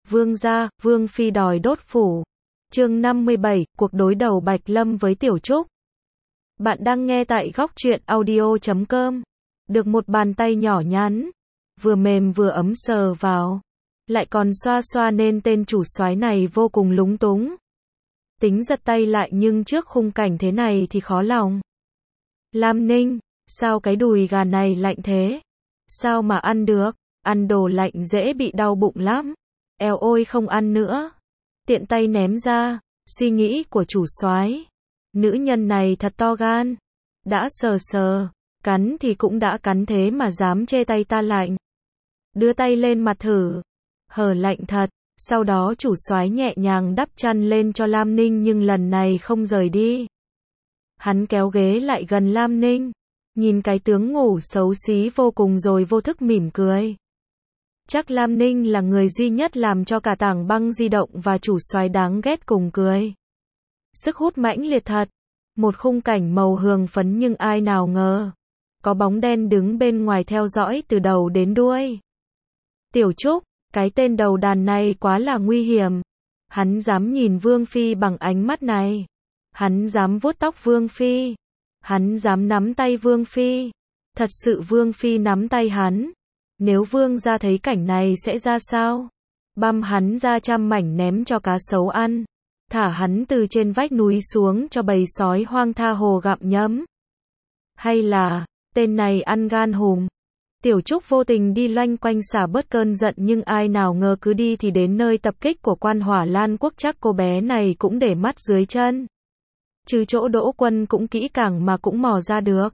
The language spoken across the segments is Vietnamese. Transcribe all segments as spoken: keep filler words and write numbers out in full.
Vương gia, Vương phi đòi đốt phủ. Chương năm mươi bảy, cuộc đối đầu Bạch Lâm với Tiểu Trúc. Bạn đang nghe tại góc truyện audio chấm com. Được một bàn tay nhỏ nhắn, vừa mềm vừa ấm sờ vào, lại còn xoa xoa nên tên chủ soái này vô cùng lúng túng. Tính giật tay lại nhưng trước khung cảnh thế này thì khó lòng. Lam Ninh, sao cái đùi gà này lạnh thế? Sao mà ăn được? Ăn đồ lạnh dễ bị đau bụng lắm. Eo ôi không ăn nữa. Tiện tay ném ra. Suy nghĩ của chủ soái. Nữ nhân này thật to gan. Đã sờ sờ, cắn thì cũng đã cắn thế mà dám chê tay ta lạnh. Đưa tay lên mặt thử. Hở lạnh thật. Sau đó chủ soái nhẹ nhàng đắp chăn lên cho Lam Ninh nhưng lần này không rời đi. Hắn kéo ghế lại gần Lam Ninh. Nhìn cái tướng ngủ xấu xí vô cùng rồi vô thức mỉm cười. Chắc Lam Ninh là người duy nhất làm cho cả tảng băng di động và chủ soái đáng ghét cùng cười. Sức hút mãnh liệt thật. Một khung cảnh màu hường phấn nhưng ai nào ngờ. Có bóng đen đứng bên ngoài theo dõi từ đầu đến đuôi. Tiểu Trúc, cái tên đầu đàn này quá là nguy hiểm. Hắn dám nhìn Vương Phi bằng ánh mắt này. Hắn dám vuốt tóc Vương Phi. Hắn dám nắm tay Vương Phi. Thật sự Vương Phi nắm tay hắn. Nếu Vương gia thấy cảnh này sẽ ra sao? Băm hắn ra trăm mảnh ném cho cá sấu ăn. Thả hắn từ trên vách núi xuống cho bầy sói hoang tha hồ gặm nhấm. Hay là, tên này ăn gan hùm. Tiểu Trúc vô tình đi loanh quanh xả bớt cơn giận nhưng ai nào ngờ cứ đi thì đến nơi tập kích của quan Hỏa Lan Quốc chắc cô bé này cũng để mắt dưới chân. Trừ chỗ đỗ quân cũng kỹ càng mà cũng mò ra được.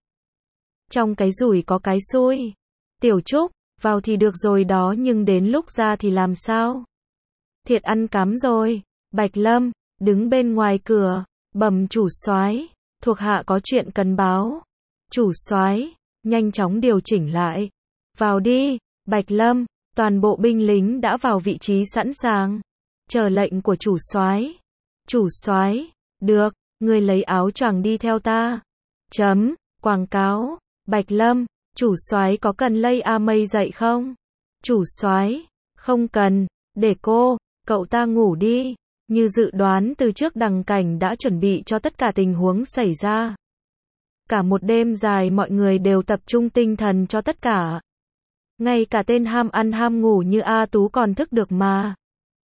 Trong cái rủi có cái xui. Tiểu Trúc, vào thì được rồi đó nhưng đến lúc ra thì làm sao? Thiệt ăn cám rồi. Bạch Lâm, đứng bên ngoài cửa, bẩm chủ soái, thuộc hạ có chuyện cần báo. Chủ soái, nhanh chóng điều chỉnh lại. Vào đi, Bạch Lâm, toàn bộ binh lính đã vào vị trí sẵn sàng. Chờ lệnh của chủ soái. Chủ soái, được, ngươi lấy áo choàng đi theo ta. Chấm, quảng cáo, Bạch Lâm, chủ soái có cần lây a mây dậy không? Chủ soái, không cần, để cô, cậu ta ngủ đi. Như dự đoán từ trước Đằng Cảnh đã chuẩn bị cho tất cả tình huống xảy ra. Cả một đêm dài mọi người đều tập trung tinh thần cho tất cả. Ngay cả tên ham ăn ham ngủ như A Tú còn thức được mà.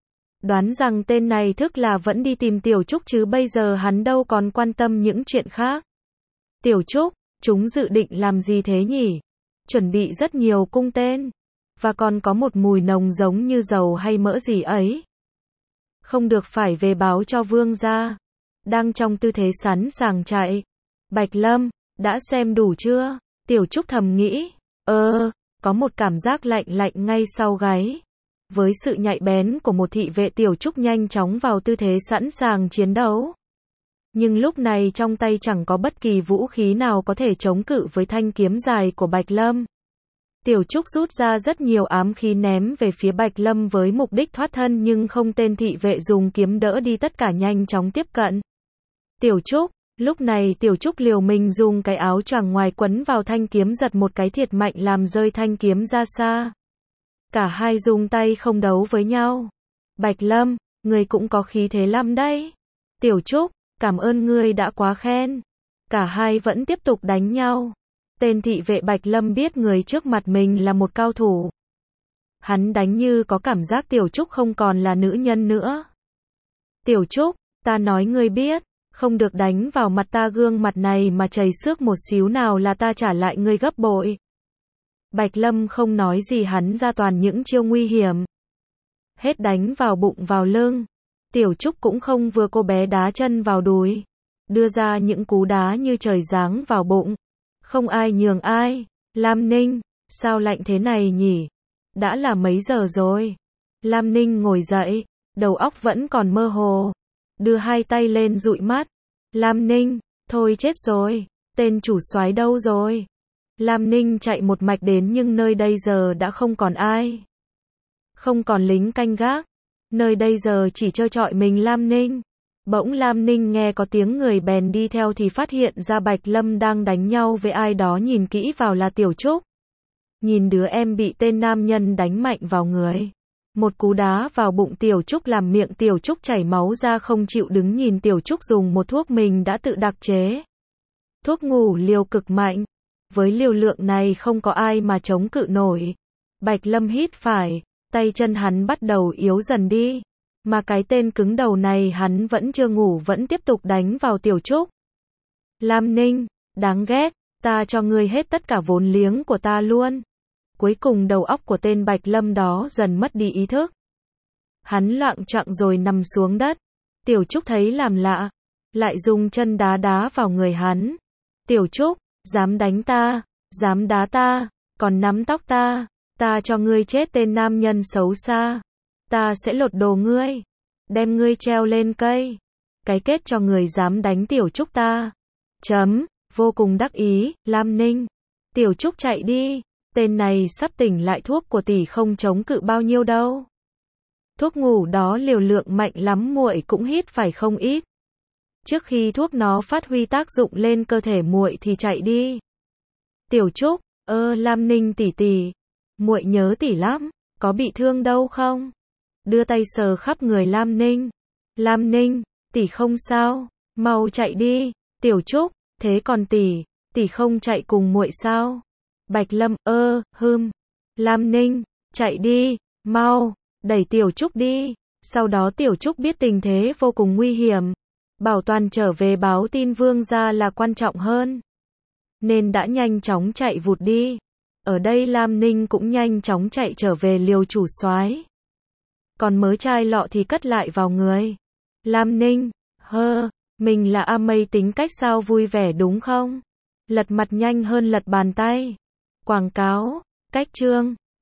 Đoán rằng tên này thức là vẫn đi tìm Tiểu Trúc chứ bây giờ hắn đâu còn quan tâm những chuyện khác. Tiểu Trúc, chúng dự định làm gì thế nhỉ? Chuẩn bị rất nhiều cung tên. Và còn có một mùi nồng giống như dầu hay mỡ gì ấy. Không được phải về báo cho Vương gia. Đang trong tư thế sẵn sàng chạy. Bạch Lâm, đã xem đủ chưa? Tiểu Trúc thầm nghĩ. Ơ, có một cảm giác lạnh lạnh ngay sau gáy. Với sự nhạy bén của một thị vệ Tiểu Trúc nhanh chóng vào tư thế sẵn sàng chiến đấu. Nhưng lúc này trong tay chẳng có bất kỳ vũ khí nào có thể chống cự với thanh kiếm dài của Bạch Lâm. Tiểu Trúc rút ra rất nhiều ám khí ném về phía Bạch Lâm với mục đích thoát thân nhưng không tên thị vệ dùng kiếm đỡ đi tất cả nhanh chóng tiếp cận. Tiểu Trúc, lúc này Tiểu Trúc liều mình dùng cái áo choàng ngoài quấn vào thanh kiếm giật một cái thiệt mạnh làm rơi thanh kiếm ra xa. Cả hai dùng tay không đấu với nhau. Bạch Lâm, người cũng có khí thế lắm đấy. Tiểu Trúc, cảm ơn ngươi đã quá khen. Cả hai vẫn tiếp tục đánh nhau. Tên thị vệ Bạch Lâm biết người trước mặt mình là một cao thủ. Hắn đánh như có cảm giác Tiểu Trúc không còn là nữ nhân nữa. Tiểu Trúc, ta nói ngươi biết, không được đánh vào mặt ta gương mặt này mà chảy xước một xíu nào là ta trả lại ngươi gấp bội. Bạch Lâm không nói gì hắn ra toàn những chiêu nguy hiểm. Hết đánh vào bụng vào lưng. Tiểu Trúc cũng không vừa cô bé đá chân vào đùi. Đưa ra những cú đá như trời giáng vào bụng. Không ai nhường ai. Lam Ninh, sao lạnh thế này nhỉ? Đã là mấy giờ rồi? Lam Ninh ngồi dậy, đầu óc vẫn còn mơ hồ. Đưa hai tay lên dụi mắt. Lam Ninh, thôi chết rồi. Tên chủ soái đâu rồi? Lam Ninh chạy một mạch đến nhưng nơi đây giờ đã không còn ai. Không còn lính canh gác. Nơi đây giờ chỉ trơ trọi mình Lam Ninh. Bỗng Lam Ninh nghe có tiếng người bèn đi theo thì phát hiện ra Bạch Lâm đang đánh nhau với ai đó nhìn kỹ vào là Tiểu Trúc. Nhìn đứa em bị tên nam nhân đánh mạnh vào người. Một cú đá vào bụng Tiểu Trúc làm miệng Tiểu Trúc chảy máu ra không chịu đứng nhìn Tiểu Trúc dùng một thuốc mình đã tự đặc chế. Thuốc ngủ liều cực mạnh. Với liều lượng này không có ai mà chống cự nổi. Bạch Lâm hít phải, tay chân hắn bắt đầu yếu dần đi. Mà cái tên cứng đầu này hắn vẫn chưa ngủ vẫn tiếp tục đánh vào Tiểu Trúc. Lam Ninh, đáng ghét, ta cho ngươi hết tất cả vốn liếng của ta luôn. Cuối cùng đầu óc của tên Bạch Lâm đó dần mất đi ý thức. Hắn loạng choạng rồi nằm xuống đất. Tiểu Trúc thấy làm lạ, lại dùng chân đá đá vào người hắn. Tiểu Trúc, dám đánh ta, dám đá ta, còn nắm tóc ta, ta cho ngươi chết tên nam nhân xấu xa. Ta sẽ lột đồ ngươi, đem ngươi treo lên cây. Cái kết cho người dám đánh Tiểu Trúc ta. Chấm, vô cùng đắc ý, Lam Ninh. Tiểu Trúc chạy đi, tên này sắp tỉnh lại thuốc của tỷ không chống cự bao nhiêu đâu. Thuốc ngủ đó liều lượng mạnh lắm muội cũng hít phải không ít. Trước khi thuốc nó phát huy tác dụng lên cơ thể muội thì chạy đi. Tiểu Trúc, ơ Lam Ninh tỷ tỷ, muội nhớ tỷ lắm, có bị thương đâu không? Đưa tay sờ khắp người Lam Ninh. Lam Ninh, tỷ không sao, mau chạy đi. Tiểu Trúc, thế còn tỷ, tỷ không chạy cùng muội sao? Bạch Lâm, ơ, hừm. Lam Ninh, chạy đi, mau, đẩy Tiểu Trúc đi. Sau đó Tiểu Trúc biết tình thế vô cùng nguy hiểm. Bảo toàn trở về báo tin vương gia là quan trọng hơn. Nên đã nhanh chóng chạy vụt đi. Ở đây Lam Ninh cũng nhanh chóng chạy trở về liều chủ soái. Còn mớ chai lọ thì cất lại vào người. Lam Ninh, hơ, mình là A Mây tính cách sao vui vẻ đúng không? Lật mặt nhanh hơn lật bàn tay. Quảng cáo, cách chương.